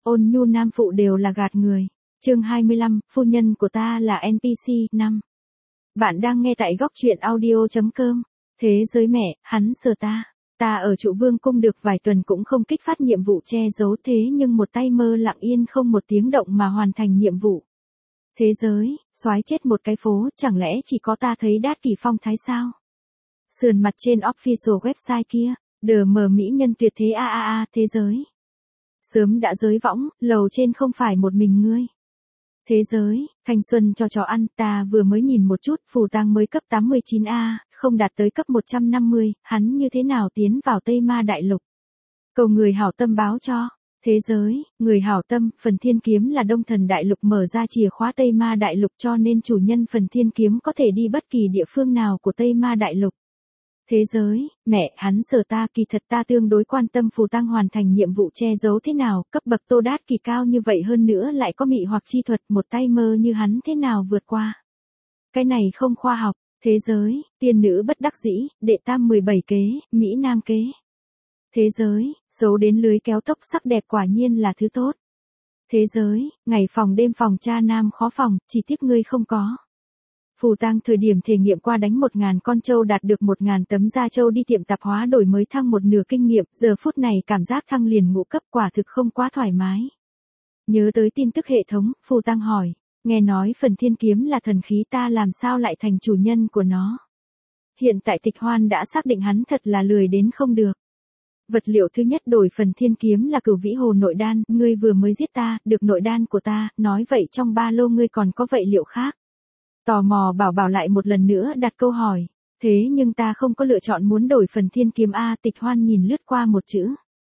ôn nhu nam phụ đều là gạt người. Chương 25, phu nhân của ta là NPC, 5. Bạn đang nghe tại góc truyện audio.com. Thế giới mẹ, hắn sờ ta. Ta ở trụ vương cung được vài tuần cũng không kích phát nhiệm vụ che giấu thế nhưng một tay mơ lặng yên không một tiếng động mà hoàn thành nhiệm vụ. Thế giới, soái chết một cái phố, chẳng lẽ chỉ có ta thấy đát kỷ phong thái sao? Sườn mặt trên official website kia, đờ mờ mỹ nhân tuyệt thế thế giới. Sớm đã giới võng, lầu trên không phải một mình ngươi. Thế giới, thanh xuân cho chó ăn, ta vừa mới nhìn một chút, phù tang mới cấp 89A, không đạt tới cấp 150, hắn như thế nào tiến vào Tây Ma Đại Lục. Cầu người hảo tâm báo cho. Thế giới, người hảo tâm, phần thiên kiếm là Đông Thần Đại Lục mở ra chìa khóa Tây Ma Đại Lục cho nên chủ nhân phần thiên kiếm có thể đi bất kỳ địa phương nào của Tây Ma Đại Lục. Thế giới, mẹ, hắn sờ ta, kỳ thật ta tương đối quan tâm phù tang hoàn thành nhiệm vụ che giấu thế nào, cấp bậc Tô Đát Kỳ cao như vậy hơn nữa lại có mị hoặc chi thuật, một tay mơ như hắn thế nào vượt qua. Cái này không khoa học. Thế giới, tiên nữ bất đắc dĩ, đệ tam 17 kế, Mỹ Nam kế. Thế giới, giấu đến lưới kéo tóc sắc đẹp quả nhiên là thứ tốt. Thế giới, ngày phòng đêm phòng cha nam khó phòng, chỉ tiếc ngươi không có. Phù tang thời điểm thể nghiệm qua đánh 1.000 con trâu đạt được 1.000 tấm da trâu đi tiệm tạp hóa đổi mới thăng một nửa kinh nghiệm, giờ phút này cảm giác thăng liền ngũ cấp quả thực không quá thoải mái. Nhớ tới tin tức hệ thống, phù tang hỏi, nghe nói phần thiên kiếm là thần khí ta làm sao lại thành chủ nhân của nó. Hiện tại Tịch Hoan đã xác định hắn thật là lười đến không được. Vật liệu thứ nhất đổi phần thiên kiếm là Cửu Vĩ Hồ nội đan, ngươi vừa mới giết ta, được nội đan của ta, nói vậy trong ba lô ngươi còn có vậy liệu khác. Tò mò bảo lại một lần nữa đặt câu hỏi, thế nhưng ta không có lựa chọn muốn đổi phần thiên kiếm A. Tịch Hoan nhìn lướt qua một chữ.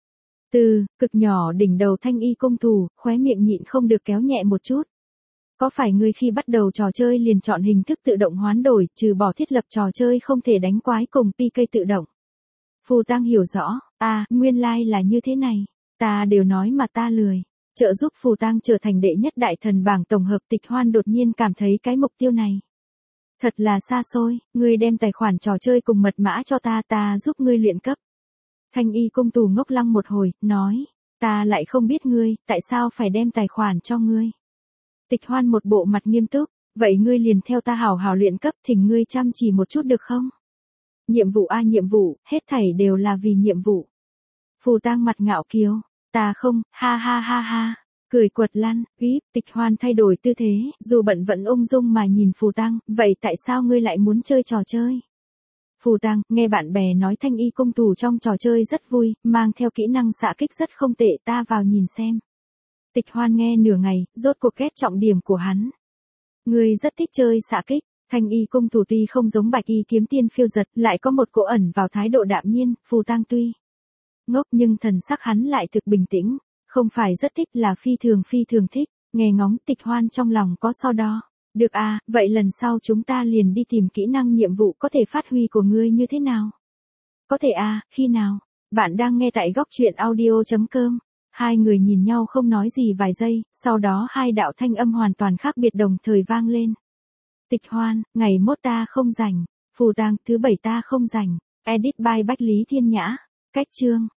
Cực nhỏ đỉnh đầu thanh y công thủ, khóe miệng nhịn không được kéo nhẹ một chút. Có phải ngươi khi bắt đầu trò chơi liền chọn hình thức tự động hoán đổi, trừ bỏ thiết lập trò chơi không thể đánh quái cùng PK tự động. Phù tang hiểu rõ, nguyên lai là như thế này, ta đều nói mà ta lười. Trợ giúp phù tang trở thành đệ nhất đại thần bảng tổng hợp. Tịch Hoan đột nhiên cảm thấy cái mục tiêu này thật là xa xôi, ngươi đem tài khoản trò chơi cùng mật mã cho ta giúp ngươi luyện cấp. Thanh y công tù ngốc lăng một hồi, nói, ta lại không biết ngươi, tại sao phải đem tài khoản cho ngươi. Tịch Hoan một bộ mặt nghiêm túc, vậy ngươi liền theo ta hảo hảo luyện cấp, thỉnh ngươi chăm chỉ một chút được không? Nhiệm vụ nhiệm vụ, hết thảy đều là vì nhiệm vụ. Phù tang mặt ngạo kiều, ta không, ha, cười quật lăn, gíp. Tịch Hoan thay đổi tư thế, dù bận vẫn ung dung mà nhìn phù tang, vậy tại sao ngươi lại muốn chơi trò chơi? Phù tang, nghe bạn bè nói thanh y công tù trong trò chơi rất vui, mang theo kỹ năng xạ kích rất không tệ, ta vào nhìn xem. Tịch Hoan nghe nửa ngày, rốt cuộc kết trọng điểm của hắn. Ngươi rất thích chơi xạ kích. Thanh y công tù tuy không giống bạch y kiếm tiên phiêu giật, lại có một cỗ ẩn vào thái độ đạm nhiên. Phù tang tuy ngốc nhưng thần sắc hắn lại thực bình tĩnh, không phải rất thích là phi thường thích. Nghe ngóng. Tịch Hoan trong lòng có so đo. Được vậy lần sau chúng ta liền đi tìm kỹ năng nhiệm vụ có thể phát huy của ngươi như thế nào? Có thể khi nào? Bạn đang nghe tại góc truyện audio.com. Hai người nhìn nhau không nói gì vài giây, sau đó hai đạo thanh âm hoàn toàn khác biệt đồng thời vang lên. Tịch Hoan, ngày mốt ta không rảnh. Phù tang, thứ 7 ta không rảnh. Edit by Bách Lý Thiên Nhã. Cách chương.